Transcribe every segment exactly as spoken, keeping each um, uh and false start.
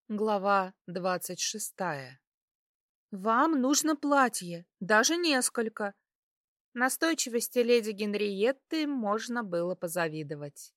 Глава двадцать шестая. «Вам нужно платье, даже несколько». Настойчивости леди Генриетты можно было позавидовать.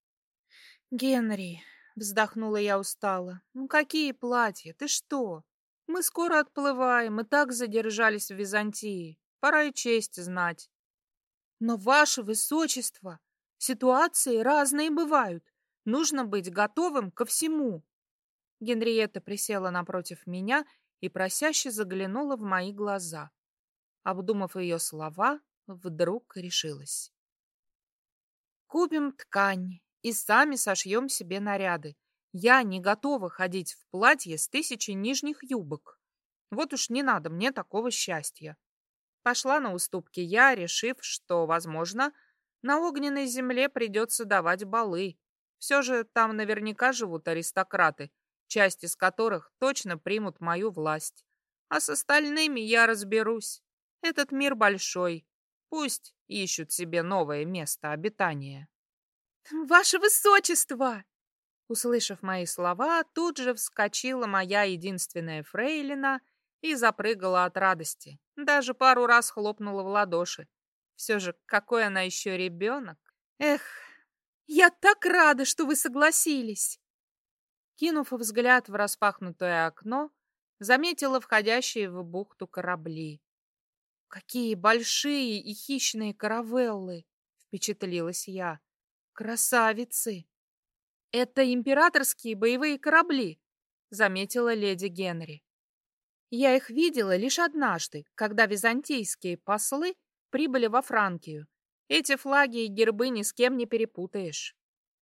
«Генри», — вздохнула я устало, — «ну какие платья? Ты что? Мы скоро отплываем, и так задержались в Византии. Пора и честь знать». «Но, ваше высочество, ситуации разные бывают. Нужно быть готовым ко всему». Генриетта присела напротив меня и просяще заглянула в мои глаза. Обдумав ее слова, вдруг решилась. «Купим ткань и сами сошьем себе наряды. Я не готова ходить в платье с тысячей нижних юбок. Вот уж не надо мне такого счастья». Пошла на уступки я, решив, что, возможно, на огненной земле придется давать балы. Все же там наверняка живут аристократы, часть из которых точно примут мою власть. А с остальными я разберусь. Этот мир большой. Пусть ищут себе новое место обитания. «Ваше высочество!» Услышав мои слова, тут же вскочила моя единственная фрейлина и запрыгала от радости. Даже пару раз хлопнула в ладоши. Все же, какой она еще ребенок. Эх, я так рада, что вы согласились. Кинув взгляд в распахнутое окно, заметила входящие в бухту корабли. «Какие большие и хищные каравеллы!» — впечатлилась я. «Красавицы!» «Это императорские боевые корабли», — заметила леди Генри. «Я их видела лишь однажды, когда византийские послы прибыли во Франкию. Эти флаги и гербы ни с кем не перепутаешь».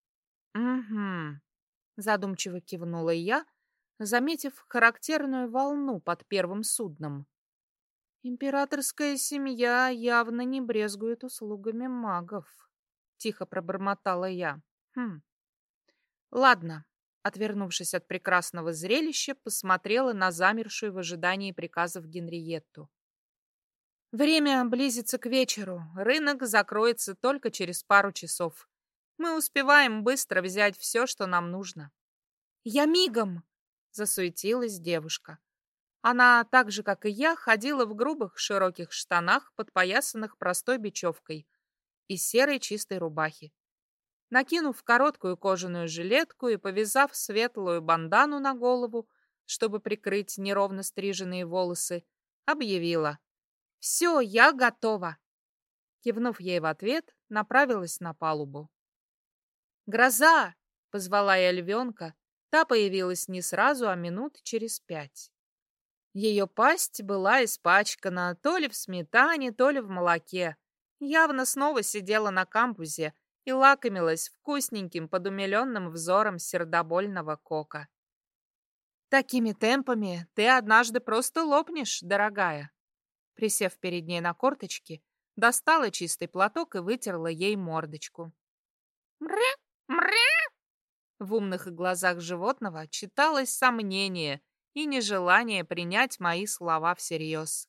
«Угу», — задумчиво кивнула я, заметив характерную волну под первым судном. «Императорская семья явно не брезгует услугами магов», — тихо пробормотала я. «Хм. Ладно». Отвернувшись от прекрасного зрелища, посмотрела на замершую в ожидании приказов Генриетту. «Время близится к вечеру. Рынок закроется только через пару часов. Мы успеваем быстро взять все, что нам нужно». «Я мигом!» — засуетилась девушка. Она, так же, как и я, ходила в грубых широких штанах, подпоясанных простой бечевкой, и серой чистой рубахе. Накинув короткую кожаную жилетку и повязав светлую бандану на голову, чтобы прикрыть неровно стриженные волосы, объявила: «Все, я готова!» Кивнув ей в ответ, направилась на палубу. «Гроза!» — позвала я львенка. Та появилась не сразу, а минут через пять. Ее пасть была испачкана то ли в сметане, то ли в молоке. Явно снова сидела на камбузе и лакомилась вкусненьким под умиленным взором сердобольного кока. «Такими темпами ты однажды просто лопнешь, дорогая!» Присев перед ней на корточки, достала чистый платок и вытерла ей мордочку. «Мря! Мря!» В умных глазах животного читалось сомнение и нежелание принять мои слова всерьез.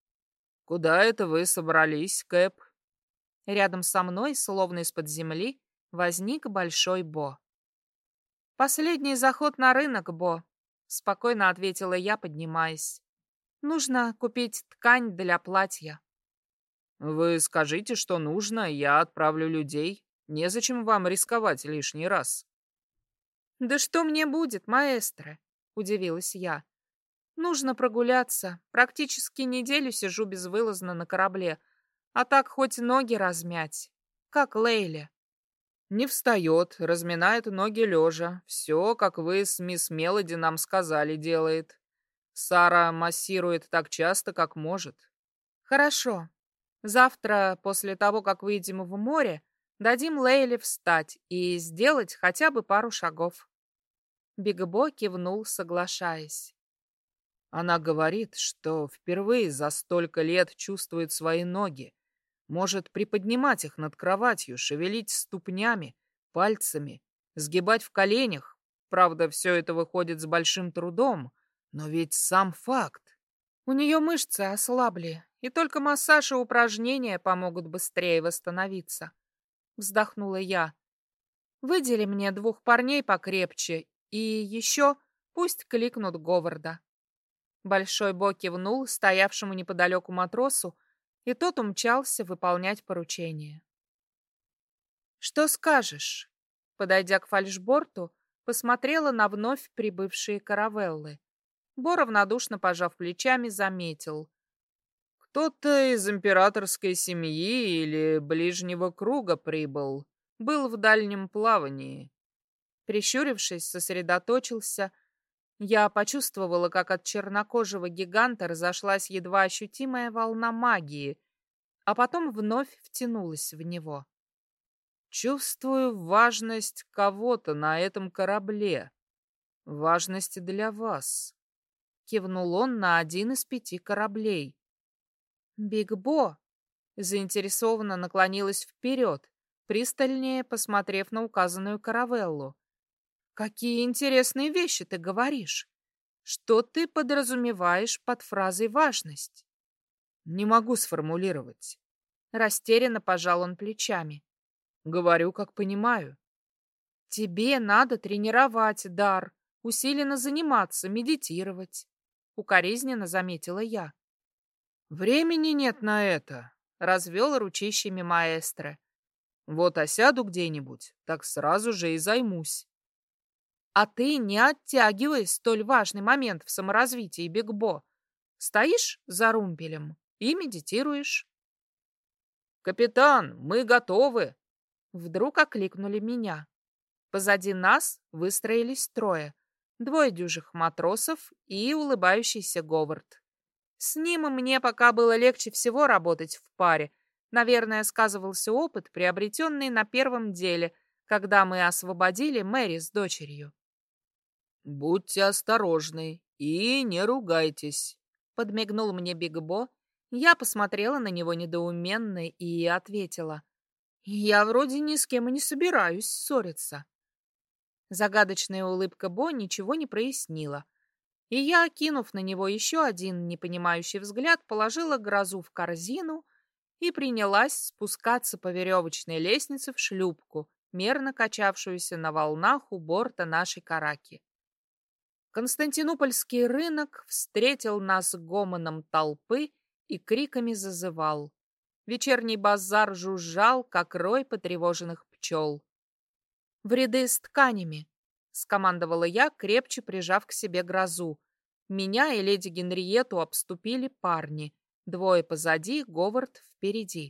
«Куда это вы собрались, Кэп?» Рядом со мной, словно из-под земли, возник большой Бо. «Последний заход на рынок, Бо», — спокойно ответила я, поднимаясь. «Нужно купить ткань для платья». «Вы скажите, что нужно, я отправлю людей. Незачем вам рисковать лишний раз». «Да что мне будет, маэстро?» — удивилась я. «Нужно прогуляться. Практически неделю сижу безвылазно на корабле, а так хоть ноги размять. Как Лейле». «Не встает, разминает ноги лежа. Все, как вы с мисс Мелоди нам сказали, делает. Сара массирует так часто, как может». «Хорошо. Завтра, после того, как выйдем в море, дадим Лейле встать и сделать хотя бы пару шагов». Биг Бо кивнул, соглашаясь. Она говорит, что впервые за столько лет чувствует свои ноги. Может приподнимать их над кроватью, шевелить ступнями, пальцами, сгибать в коленях. Правда, все это выходит с большим трудом, но ведь сам факт. У нее мышцы ослабли, и только массаж и упражнения помогут быстрее восстановиться. Вздохнула я. Выдели мне двух парней покрепче и еще Пусть кликнут Говарда. Большой Бо кивнул стоявшему неподалеку матросу, и тот умчался выполнять поручение. «Что скажешь?» Подойдя к фальшборту, посмотрела на вновь прибывшие каравеллы. Бо, равнодушно пожав плечами, заметил. «Кто-то из императорской семьи или ближнего круга прибыл. Был в дальнем плавании». Прищурившись, сосредоточился. Я почувствовала, как от чернокожего гиганта разошлась едва ощутимая волна магии, а потом вновь втянулась в него. «Чувствую важность кого-то на этом корабле. Важность для вас», — кивнул он на один из пяти кораблей. «Биг Бо», — заинтересованно наклонилась вперед, пристальнее посмотрев на указанную каравеллу. «Какие интересные вещи ты говоришь! Что ты подразумеваешь под фразой «важность»?» «Не могу сформулировать». Растерянно пожал он плечами. «Говорю, как понимаю». «Тебе надо тренировать дар, усиленно заниматься, медитировать», — укоризненно заметила я. «Времени нет на это», — развел ручищами маэстро. «Вот осяду где-нибудь, так сразу же и займусь». «А ты не оттягивай столь важный момент в саморазвитии, Биг Бо. Стоишь за румпелем и медитируешь». «Капитан, мы готовы!» Вдруг окликнули меня. Позади нас выстроились трое. Двое дюжих матросов и улыбающийся Говард. С ним мне пока было легче всего работать в паре. Наверное, сказывался опыт, приобретенный на первом деле, когда мы освободили Мэри с дочерью. «Будьте осторожны и не ругайтесь», — подмигнул мне Биг Бо. Я посмотрела на него недоуменно и ответила. «Я вроде ни с кем и не собираюсь ссориться». Загадочная улыбка Бо ничего не прояснила. И я, окинув на него еще один непонимающий взгляд, положила грозу в корзину и принялась спускаться по веревочной лестнице в шлюпку, мерно качавшуюся на волнах у борта нашей караки. Константинопольский рынок встретил нас гомоном толпы и криками зазывал. Вечерний базар жужжал, как рой потревоженных пчел. «В ряды с тканями!» — скомандовала я, крепче прижав к себе грозу. Меня и леди Генриетту обступили парни. Двое позади, Говард впереди.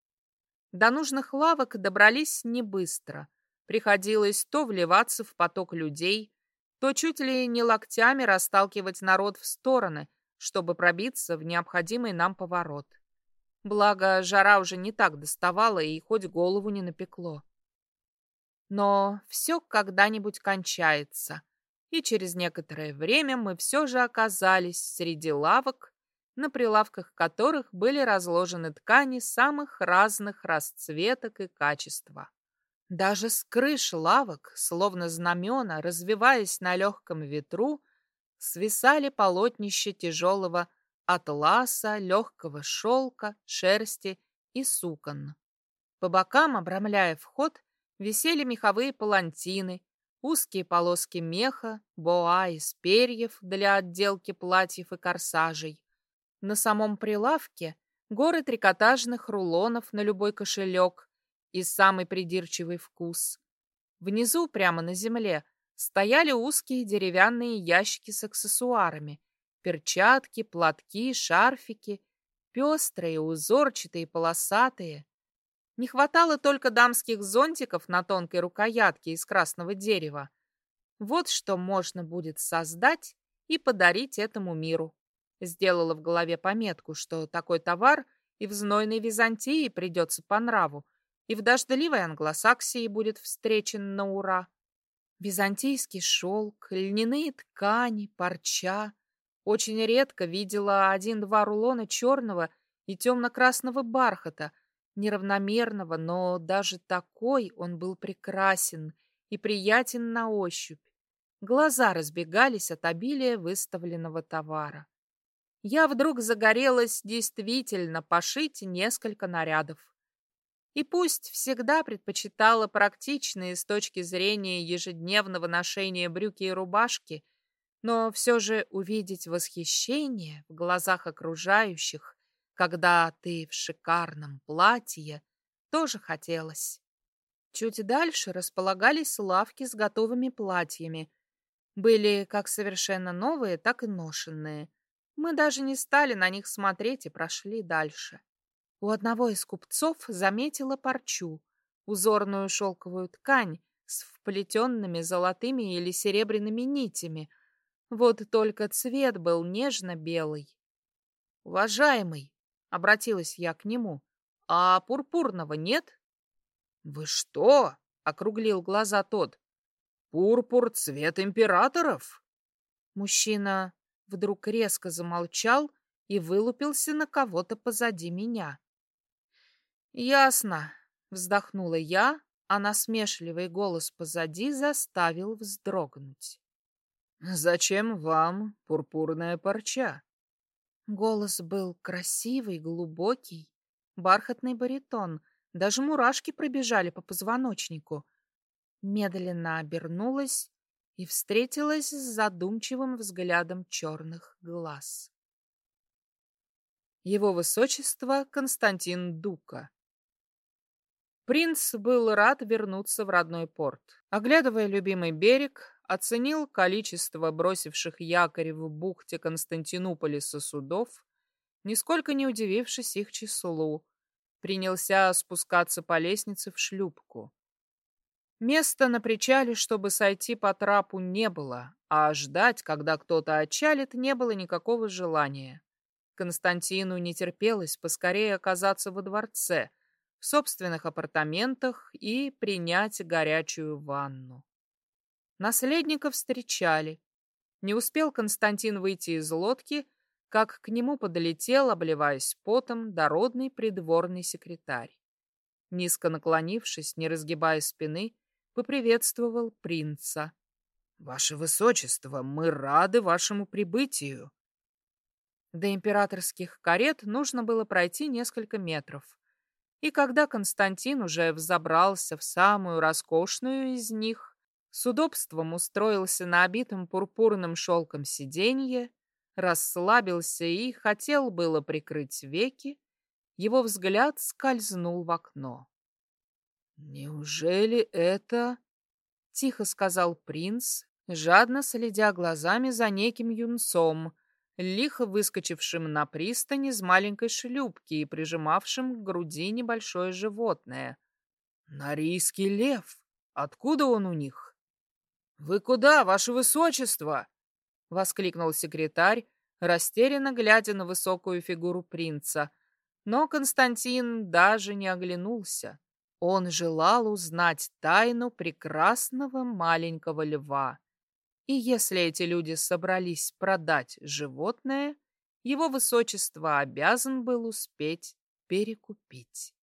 До нужных лавок добрались не быстро. Приходилось то вливаться в поток людей, то чуть ли не локтями расталкивать народ в стороны, чтобы пробиться в необходимый нам поворот. Благо, жара уже не так доставала и хоть голову не напекло. Но все когда-нибудь кончается, и через некоторое время мы все же оказались среди лавок, на прилавках которых были разложены ткани самых разных расцветок и качества. Даже с крыш лавок, словно знамена, развиваясь на легком ветру, свисали полотнища тяжелого атласа, легкого шелка, шерсти и сукон. По бокам, обрамляя вход, висели меховые палантины, узкие полоски меха, боа из перьев для отделки платьев и корсажей. На самом прилавке горы трикотажных рулонов на любой кошелек и самый придирчивый вкус. Внизу, прямо на земле, стояли узкие деревянные ящики с аксессуарами, перчатки, платки, шарфики, пестрые, узорчатые, полосатые. Не хватало только дамских зонтиков на тонкой рукоятке из красного дерева. Вот что можно будет создать и подарить этому миру. Сделала в голове пометку, что такой товар и в знойной Византии придется по нраву, и в дождливой Англосаксии будет встречен на ура. Византийский шелк, льняные ткани, парча. Очень редко видела один-два рулона черного и темно-красного бархата, неравномерного, но даже такой он был прекрасен и приятен на ощупь. Глаза разбегались от обилия выставленного товара. Я вдруг загорелась действительно пошить несколько нарядов. И пусть всегда предпочитала практичные с точки зрения ежедневного ношения брюки и рубашки, Но все же увидеть восхищение в глазах окружающих, когда ты в шикарном платье, тоже хотелось. Чуть дальше располагались лавки с готовыми платьями. Были как совершенно новые, так и ношенные. Мы даже не стали на них смотреть и прошли дальше. У одного из купцов заметила парчу, узорную шелковую ткань с вплетенными золотыми или серебряными нитями. Вот только цвет был нежно-белый. «Уважаемый», — обратилась я к нему, — «а пурпурного нет?» «Вы что?» — округлил глаза тот. «Пурпур — цвет императоров?» Мужчина вдруг резко замолчал и вылупился на кого-то позади меня. «Ясно», — вздохнула я, а насмешливый голос позади заставил вздрогнуть. «Зачем вам пурпурная парча?» Голос был красивый, глубокий, бархатный баритон. Даже мурашки пробежали по позвоночнику. Медленно обернулась и встретилась с задумчивым взглядом черных глаз. Его высочество Константин Дука. Принц был рад вернуться в родной порт. Оглядывая любимый берег, оценил количество бросивших якорь в бухте Константинополиса судов, нисколько не удивившись их числу, принялся спускаться по лестнице в шлюпку. Места на причале, чтобы сойти по трапу, не было, а ждать, когда кто-то отчалит, не было никакого желания. Константину не терпелось поскорее оказаться во дворце, в собственных апартаментах и принять горячую ванну. Наследника встречали. Не успел Константин выйти из лодки, как к нему подлетел, обливаясь потом, дородный придворный секретарь. Низко наклонившись, не разгибая спины, поприветствовал принца. «Ваше высочество, мы рады вашему прибытию!» До императорских карет нужно было пройти несколько метров. И когда Константин уже взобрался в самую роскошную из них, с удобством устроился на обитом пурпурным шелком сиденье, расслабился и хотел было прикрыть веки, его взгляд скользнул в окно. «Неужели это...» — тихо сказал принц, жадно следя глазами за неким юнцом, лихо выскочившим на пристань из маленькой шлюпки и прижимавшим к груди небольшое животное. «Норийский лев! Откуда он у них?» «Вы куда, ваше высочество?» — воскликнул секретарь, растерянно глядя на высокую фигуру принца. Но Константин даже не оглянулся. Он желал узнать тайну прекрасного маленького льва. И если эти люди собрались продать животное, его высочество обязан был успеть перекупить.